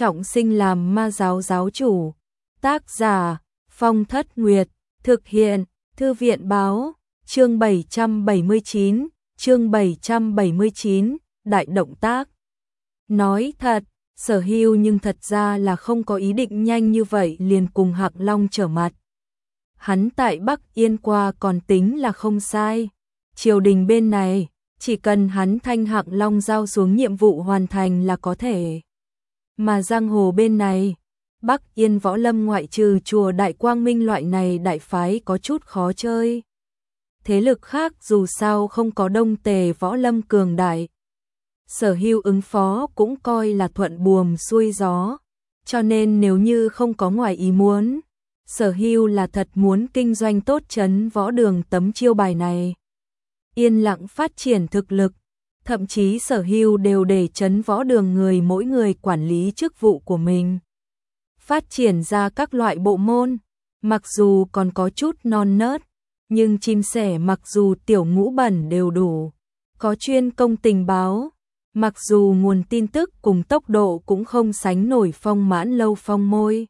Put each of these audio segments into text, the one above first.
trọng sinh làm ma giáo giáo chủ. Tác giả Phong Thất Nguyệt, thực hiện Thư viện báo, chương 779, đại động tác. Nói thật, Sở Hưu nhưng thật ra là không có ý định nhanh như vậy liền cùng Hạc Long trở mặt. Hắn tại Bắc Yên qua còn tính là không sai. Triều đình bên này, chỉ cần hắn thanh Hạc Long giao xuống nhiệm vụ hoàn thành là có thể. Mà giang hồ bên này, Bắc Yên võ lâm ngoại trừ chùa Đại Quang Minh loại này đại phái có chút khó chơi. Thế lực khác dù sao không có Đông Tề võ lâm cường đại. Sở Hưu ứng phó cũng coi là thuận buồm xuôi gió, cho nên nếu như không có ngoài ý muốn, Sở Hưu là thật muốn kinh doanh tốt trấn võ đường tấm chiêu bài này. Yên lặng phát triển thực lực, thậm chí Sở Hưu đều để trấn võ đường người mỗi người quản lý chức vụ của mình. Phát triển ra các loại bộ môn, mặc dù còn có chút non nớt, nhưng chim sẻ mặc dù tiểu ngũ bẩn đều đủ, có chuyên công tình báo, mặc dù nguồn tin tức cùng tốc độ cũng không sánh nổi Phong Mãn Lâu Phong Môi.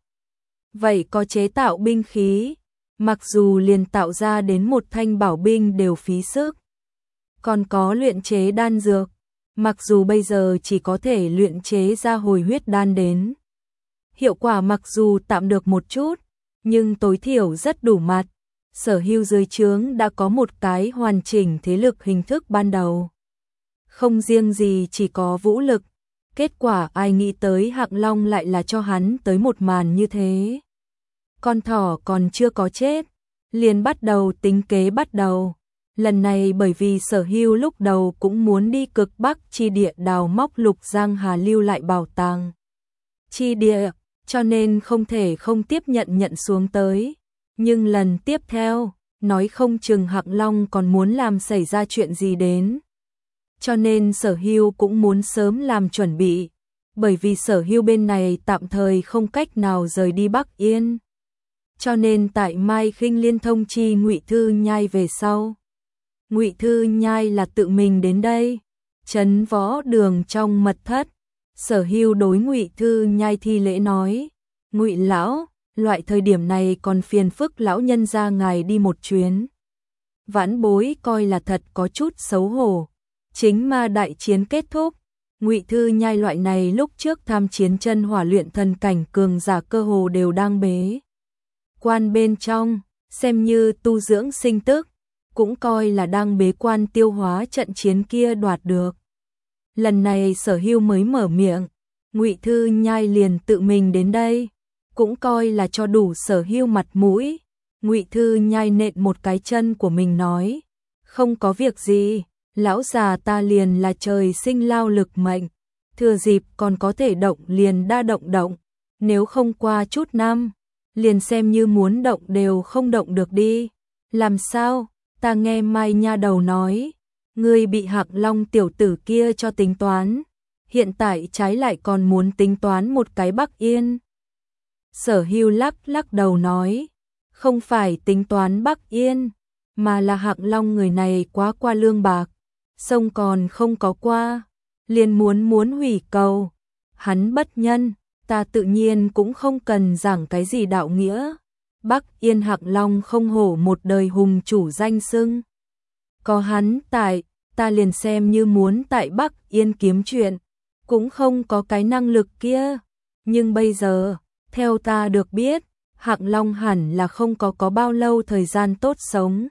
Vậy có chế tạo binh khí, mặc dù liền tạo ra đến một thanh bảo binh đều phí sức. Còn có luyện chế đan dược, mặc dù bây giờ chỉ có thể luyện chế ra hồi huyết đan đến. Hiệu quả mặc dù tạm được một chút, nhưng tối thiểu rất đủ mặt. Sở Hưu dưới trướng đã có một cái hoàn chỉnh thế lực hình thức ban đầu. Không riêng gì chỉ có vũ lực, kết quả ai nghĩ tới Hạc Long lại là cho hắn tới một màn như thế. Con thỏ còn chưa có chết, liền bắt đầu tính kế bắt đầu. Lần này bởi vì Sở Hưu lúc đầu cũng muốn đi cực Bắc chi địa đào móc Lục Giang Hà lưu lại bảo tàng chi địa, cho nên không thể không tiếp nhận xuống tới. Nhưng lần tiếp theo, nói không chừng Hạc Long còn muốn làm xảy ra chuyện gì đến. Cho nên Sở Hưu cũng muốn sớm làm chuẩn bị, bởi vì Sở Hưu bên này tạm thời không cách nào rời đi Bắc Yên. Cho nên tại Mai Khinh liên thông chi Ngụy Thư Nhai về sau. Ngụy Thư Nhai là tự mình đến đây, trấn võ đường trong mật thất. Sở Hưu đối Ngụy Thư Nhai thi lễ nói, Ngụy lão, loại thời điểm này còn phiền phức lão nhân ra ngài đi một chuyến. Vãn bối coi là thật có chút xấu hổ. Chính ma đại chiến kết thúc, Ngụy Thư Nhai loại này lúc trước tham chiến chân hỏa luyện thần cảnh cường giả cơ hồ đều đang bế quan bên trong, xem như tu dưỡng sinh tức, cũng coi là đang bế quan tiêu hóa trận chiến kia đoạt được. Lần này Sở Hưu mới mở miệng, Ngụy Thư Nhai liền tự mình đến đây, cũng coi là cho đủ Sở Hưu mặt mũi. Ngụy Thư Nhai nện một cái chân của mình nói, không có việc gì, lão già ta liền là trời sinh lao lực mệnh, thừa dịp còn có thể động liền đa động, nếu không qua chút năm, liền xem như muốn động đều không động được đi. Làm sao? Ta nghe Mai nha đầu nói, ngươi bị Hạc Long tiểu tử kia cho tính toán, hiện tại trái lại còn muốn tính toán một cái Bắc Yên. Sở Hưu lắc đầu nói, không phải tính toán Bắc Yên, mà là Hạc Long người này quá qua lương bạc, sông còn không có qua, liền muốn hủy cầu. Hắn bất nhân, ta tự nhiên cũng không cần giảng cái gì đạo nghĩa. Bắc Yên Hạc Long không hổ một đời hùng chủ danh xưng. Có hắn tại, ta liền xem như muốn tại Bắc Yên kiếm chuyện, cũng không có cái năng lực kia. Nhưng bây giờ, theo ta được biết, Hạc Long hẳn là không có bao lâu thời gian tốt sống.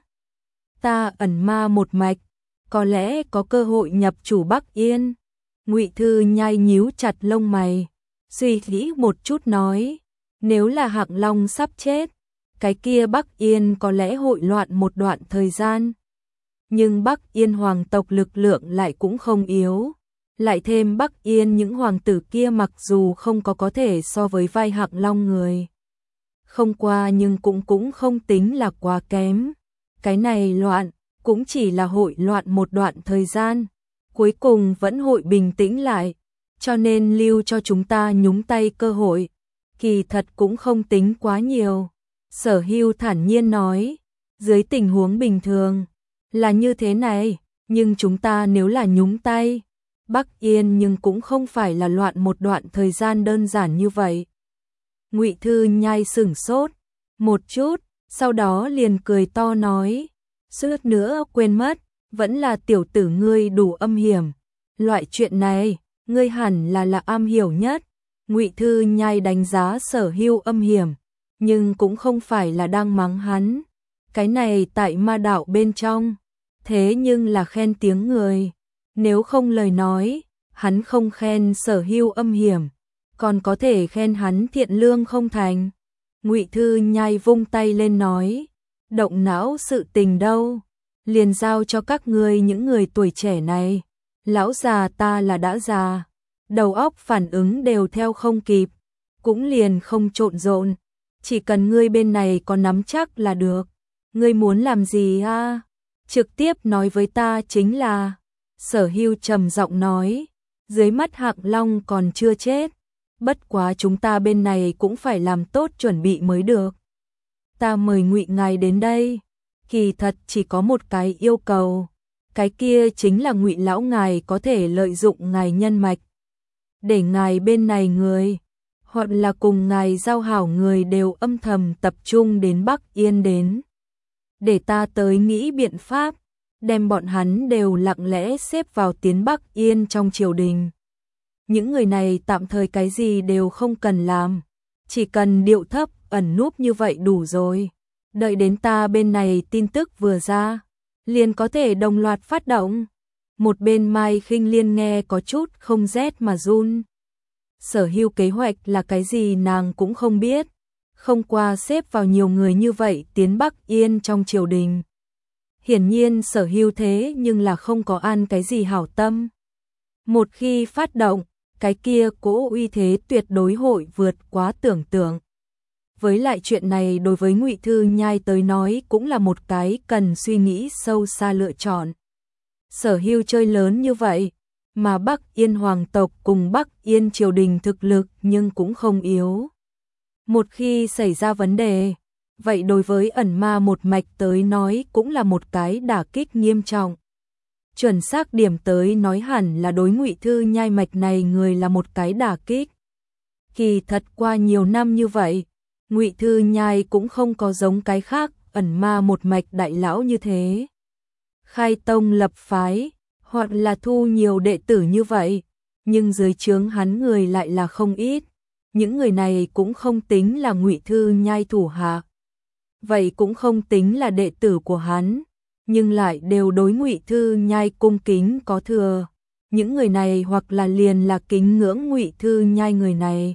Ta ẩn ma một mạch, có lẽ có cơ hội nhập chủ Bắc Yên. Ngụy Thư Nhai nhíu chặt lông mày, suy nghĩ một chút nói, nếu là Hạc Long sắp chết, cái kia Bắc Yên có lẽ hội loạn một đoạn thời gian. Nhưng Bắc Yên hoàng tộc lực lượng lại cũng không yếu. Lại thêm Bắc Yên những hoàng tử kia mặc dù không có thể so với vai Hạc Long người không qua nhưng cũng không tính là quá kém. Cái này loạn, cũng chỉ là hội loạn một đoạn thời gian, cuối cùng vẫn hội bình tĩnh lại, cho nên lưu cho chúng ta nhúng tay cơ hội, kỳ thật cũng không tính quá nhiều. Sở Hưu thản nhiên nói, dưới tình huống bình thường, là như thế này, nhưng chúng ta nếu là nhúng tay, Bắc Yên nhưng cũng không phải là loạn một đoạn thời gian đơn giản như vậy. Ngụy Thư Nhai sửng sốt một chút, sau đó liền cười to nói, suýt nữa quên mất, vẫn là tiểu tử ngươi đủ âm hiểm, loại chuyện này, ngươi hẳn là am hiểu nhất. Ngụy Thư Nhai đánh giá Sở Hưu âm hiểm, nhưng cũng không phải là đang mắng hắn. Cái này tại ma đạo bên trong, thế nhưng là khen tiếng người. Nếu không lời nói, hắn không khen Sở Hưu âm hiểm, còn có thể khen hắn thiện lương không thành. Ngụy Thư Nhai vung tay lên nói, động não sự tình đâu, liền giao cho các ngươi những người tuổi trẻ này. Lão già ta là đã già, đầu óc phản ứng đều theo không kịp, cũng liền không trộn rộn, chỉ cần ngươi bên này có nắm chắc là được. Ngươi muốn làm gì a? Trực tiếp nói với ta chính là. Sở Hưu trầm giọng nói, dưới mắt Hạc Long còn chưa chết, bất quá chúng ta bên này cũng phải làm tốt chuẩn bị mới được. Ta mời Ngụy ngài đến đây, kỳ thật chỉ có một cái yêu cầu, cái kia chính là Ngụy lão ngài có thể lợi dụng ngài nhân mạch, để ngài bên này người, hoặc là cùng ngài giao hảo người đều âm thầm tập trung đến Bắc Yên đến. Để ta tới nghĩ biện pháp, đem bọn hắn đều lặng lẽ xếp vào tiến Bắc Yên trong triều đình. Những người này tạm thời cái gì đều không cần làm, chỉ cần điệu thấp ẩn núp như vậy đủ rồi. Đợi đến ta bên này tin tức vừa ra, liền có thể đồng loạt phát động. Một bên Mai Khinh Liên nghe có chút không rét mà run. Sở Hưu kế hoạch là cái gì nàng cũng không biết, không qua xếp vào nhiều người như vậy tiến Bắc Yên trong triều đình. Hiển nhiên Sở Hưu thế nhưng là không có ăn cái gì hảo tâm. Một khi phát động, cái kia cỗ uy thế tuyệt đối hội vượt quá tưởng tượng. Với lại chuyện này đối với Ngụy Thư Nhai tới nói cũng là một cái cần suy nghĩ sâu xa lựa chọn. Sở Hưu chơi lớn như vậy, mà Bắc Yên hoàng tộc cùng Bắc Yên triều đình thực lực nhưng cũng không yếu. Một khi xảy ra vấn đề, vậy đối với ẩn ma một mạch tới nói cũng là một cái đả kích nghiêm trọng. Chuẩn xác điểm tới nói hẳn là đối Ngụy Thư Nhai mạch này người là một cái đả kích. Kỳ thật qua nhiều năm như vậy, Ngụy Thư Nhai cũng không có giống cái khác ẩn ma một mạch đại lão như thế. Khai tông lập phái, hoặc là thu nhiều đệ tử như vậy, nhưng dưới trướng hắn người lại là không ít. Những người này cũng không tính là Ngụy Thư Nhai thủ hạ, vậy cũng không tính là đệ tử của hắn, nhưng lại đều đối Ngụy Thư Nhai cung kính có thừa. Những người này hoặc là liền là kính ngưỡng Ngụy Thư Nhai người này.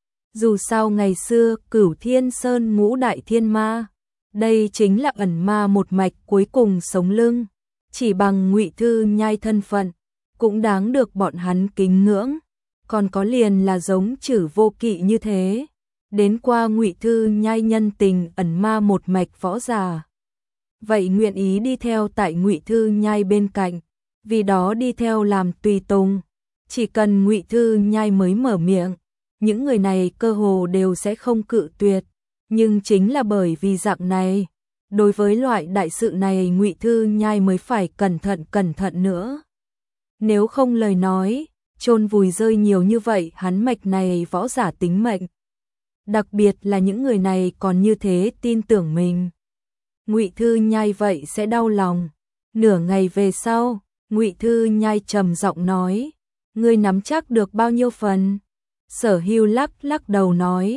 Dù sao ngày xưa Cửu Thiên Sơn ngũ đại thiên ma, đây chính là ẩn ma một mạch cuối cùng sống lưng, chỉ bằng Ngụy Thư Nhai thân phận, cũng đáng được bọn hắn kính ngưỡng. Còn có liền là giống Trử Vô Kỵ như thế, đến qua Ngụy Thư Nhai nhân tình ẩn ma một mạch võ giả. Vậy nguyện ý đi theo tại Ngụy Thư Nhai bên cạnh, vì đó đi theo làm tùy tùng. Chỉ cần Ngụy Thư Nhai mới mở miệng, những người này cơ hồ đều sẽ không cự tuyệt. Nhưng chính là bởi vì dạng này, đối với loại đại sự này Ngụy Thư Nhai mới phải cẩn thận nữa. Nếu không lời nói, chôn vùi rơi nhiều như vậy hắn mạch này võ giả tính mệnh. Đặc biệt là những người này còn như thế tin tưởng mình. Ngụy Thư Nhai vậy sẽ đau lòng. Nửa ngày về sau, Ngụy Thư Nhai trầm giọng nói, ngươi nắm chắc được bao nhiêu phần? Sở Hưu lắc đầu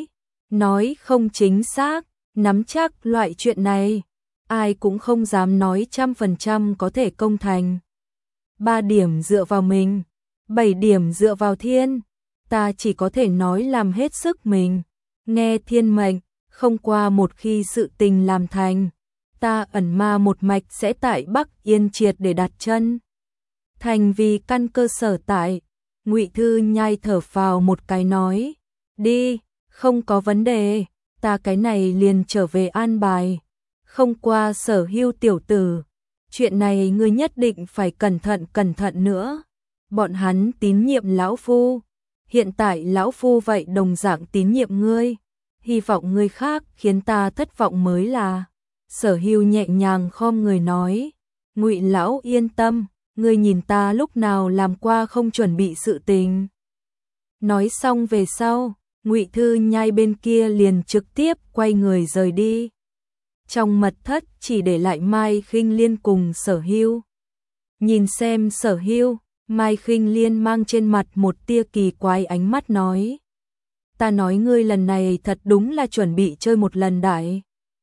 nói không chính xác, nắm chắc loại chuyện này, ai cũng không dám nói 100% có thể công thành. 3 điểm dựa vào mình, 7 điểm dựa vào thiên, ta chỉ có thể nói làm hết sức mình, nghe thiên mệnh, không qua một khi sự tình làm thành, ta ẩn ma một mạch sẽ tại Bắc Yên triệt để đặt chân. Thành vì căn cơ sở tại, Ngụy Thư Nhai thở phào một cái nói, đi, không có vấn đề, ta cái này liền trở về an bài. Không qua Sở Hưu tiểu tử, chuyện này ngươi nhất định phải cẩn thận nữa. Bọn hắn tín nhiệm lão phu, hiện tại lão phu vậy đồng dạng tín nhiệm ngươi, hy vọng ngươi khác khiến ta thất vọng mới là. Sở Hưu nhẹ nhàng khom người nói, Ngụy lão yên tâm, ngươi nhìn ta lúc nào làm qua không chuẩn bị sự tình. Nói xong về sau, Ngụy Thư Nhai bên kia liền trực tiếp quay người rời đi. Trong mật thất chỉ để lại Mai Khinh Liên cùng Sở Hưu. Nhìn xem Sở Hưu, Mai Khinh Liên mang trên mặt một tia kỳ quái ánh mắt nói. Ta nói ngươi lần này thật đúng là chuẩn bị chơi một lần đại.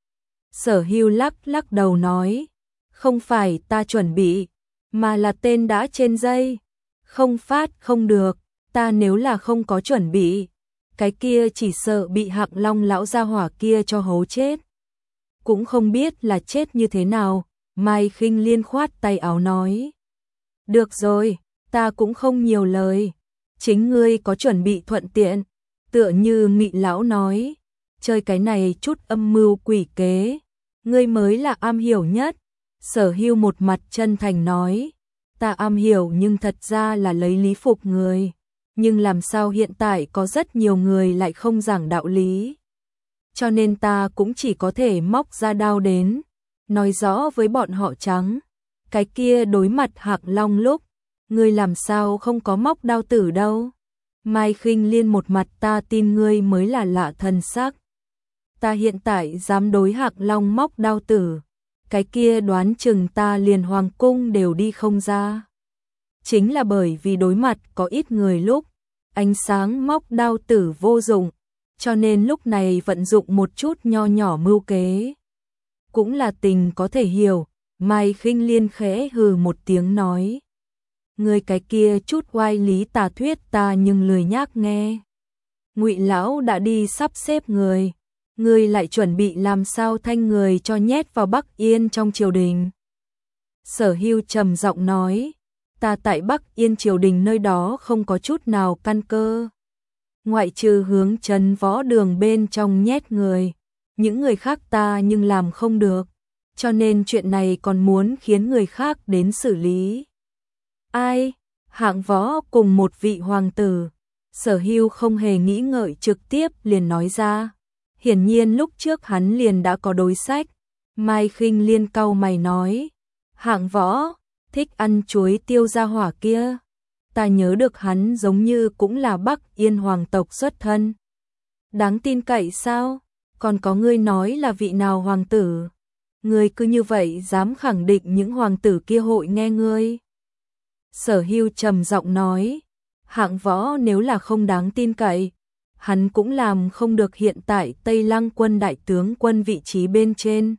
Sở Hưu lắc lắc đầu nói. Không phải ta chuẩn bị, mà là tên đã trên dây. Không phát không được, ta nếu là không có chuẩn bị. Cái kia chỉ sợ bị Hạng Long lão gia hỏa kia cho hố chết. Cũng không biết là chết như thế nào, Mai Khinh Liên khoát tay áo nói. Được rồi, ta cũng không nhiều lời. Chính ngươi có chuẩn bị thuận tiện, tựa như Ngụy lão nói. Chơi cái này chút âm mưu quỷ kế, ngươi mới là am hiểu nhất. Sở Hưu một mặt chân thành nói. Ta am hiểu nhưng thật ra là lấy lý phục người. Nhưng làm sao hiện tại có rất nhiều người lại không giảng đạo lý. Cho nên ta cũng chỉ có thể móc ra đao đến, nói rõ với bọn họ trắng. Cái kia đối mặt Hạng Long lúc, ngươi làm sao không có móc đao tử đâu. Mai Khinh Liên một mặt ta tin ngươi mới là lạ thần sắc. Ta hiện tại dám đối Hạng Long móc đao tử, cái kia đoán chừng ta liền hoàng cung đều đi không ra. Chính là bởi vì đối mặt có ít người lúc, ánh sáng móc đao tử vô dụng, cho nên lúc này vận dụng một chút nho nhỏ mưu kế. Cũng là tình có thể hiểu, Mai Khinh Liên khẽ hừ một tiếng nói. Người cái kia chút oai lý tà thuyết ta nhưng lười nhác nghe. Ngụy lão đã đi sắp xếp người, ngươi lại chuẩn bị làm sao thanh người cho nhét vào Bắc Yên trong triều đình. Sở Hưu trầm giọng nói, ta tại Bắc Yên triều đình nơi đó không có chút nào căn cơ. Ngoại trừ hướng Trấn Võ Đường bên trong nhét người, những người khác ta nhưng làm không được, cho nên chuyện này còn muốn khiến người khác đến xử lý. Ai? Hạng Võ cùng một vị hoàng tử. Sở Hưu không hề nghĩ ngợi trực tiếp liền nói ra. Hiển nhiên lúc trước hắn liền đã có đối sách. Mai Khinh Liên cau mày nói. Hạng Võ, thích ăn chuối tiêu gia hỏa kia. Ta nhớ được hắn giống như cũng là Bắc Yên hoàng tộc xuất thân. Đáng tin cậy sao? Còn có ngươi nói là vị nào hoàng tử? Ngươi cứ như vậy dám khẳng định những hoàng tử kia hội nghe ngươi? Sở Hưu trầm giọng nói. Hạng Võ nếu là không đáng tin cậy, hắn cũng làm không được hiện tại Tây Lăng quân đại tướng quân vị trí bên trên.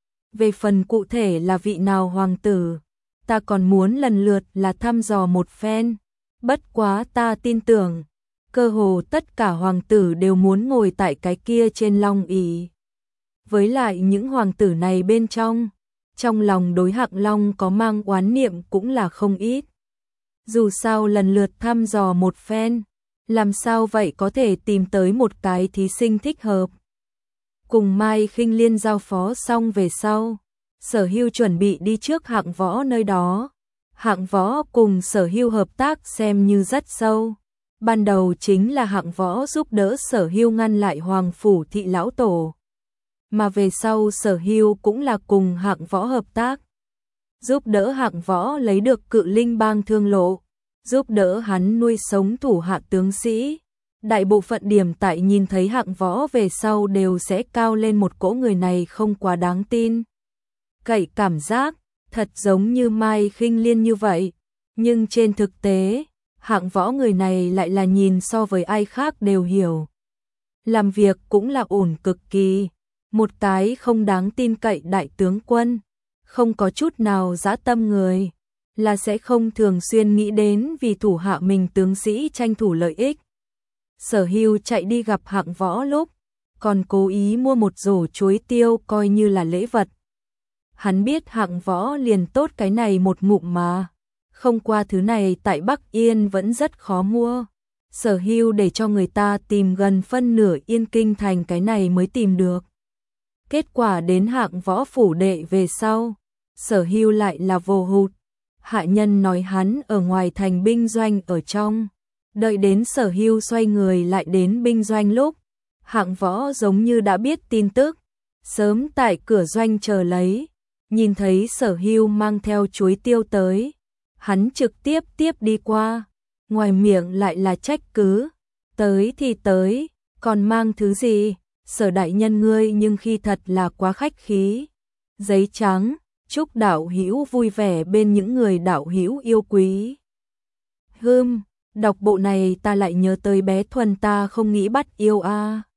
Về phần cụ thể là vị nào hoàng tử, ta còn muốn lần lượt là thăm dò một phen. Bất quá ta tin tưởng, cơ hồ tất cả hoàng tử đều muốn ngồi tại cái kia trên long ỷ. Với lại những hoàng tử này bên trong lòng đối Hạng Long có mang oán niệm cũng là không ít. Dù sao lần lượt thăm dò một phen, làm sao vậy có thể tìm tới một cái thí sinh thích hợp. Cùng Mai Khinh Liên giao phó xong về sau, Sở Hưu chuẩn bị đi trước Hạng Võ nơi đó. Hạng Võ cùng Sở Hưu hợp tác xem như rất sâu. Ban đầu chính là Hạng Võ giúp đỡ Sở Hưu ngăn lại Hoàng phủ thị lão tổ. Mà về sau Sở Hưu cũng là cùng Hạng Võ hợp tác. Giúp đỡ Hạng Võ lấy được Cự Linh Bang thương lộ, giúp đỡ hắn nuôi sống thủ hạ tướng sĩ. Đại bộ phận điểm tại nhìn thấy Hạng Võ về sau đều sẽ cao lên một cỗ người này không quá đáng tin. Cậy cảm giác, thật giống như Mai Khinh Liên như vậy. Nhưng trên thực tế, Hạng Võ người này lại là nhìn so với ai khác đều hiểu. Làm việc cũng là ổn cực kỳ. Một cái không đáng tin cậy đại tướng quân, không có chút nào dã tâm người, là sẽ không thường xuyên nghĩ đến vì thủ hạ mình tướng sĩ tranh thủ lợi ích. Sở Hưu chạy đi gặp Hạng Võ lúc, còn cố ý mua một rổ chuối tiêu coi như là lễ vật. Hắn biết Hạng Võ liền tốt cái này một ngụm mà, không qua thứ này tại Bắc Yên vẫn rất khó mua. Sở Hưu để cho người ta tìm gần phân nửa Yên Kinh thành cái này mới tìm được. Kết quả đến Hạng Võ phủ đệ về sau, Sở Hưu lại là vô hụt. Hạ nhân nói hắn ở ngoài thành binh doanh ở trong. Đợi đến Sở Hưu xoay người lại đến binh doanh lúc, Hạng Võ giống như đã biết tin tức, sớm tại cửa doanh chờ lấy. Nhìn thấy Sở Hưu mang theo chuối tiêu tới, Hắn trực tiếp tiếp đi qua, ngoài miệng lại là trách cứ, tới thì tới, còn mang thứ gì, Sở đại nhân ngươi nhưng khi thật là quá khách khí. Giấy trắng, chúc đạo hữu vui vẻ bên những người đạo hữu yêu quý. Đọc bộ này ta lại nhớ tới bé Thuần ta không nghĩ bắt yêu a.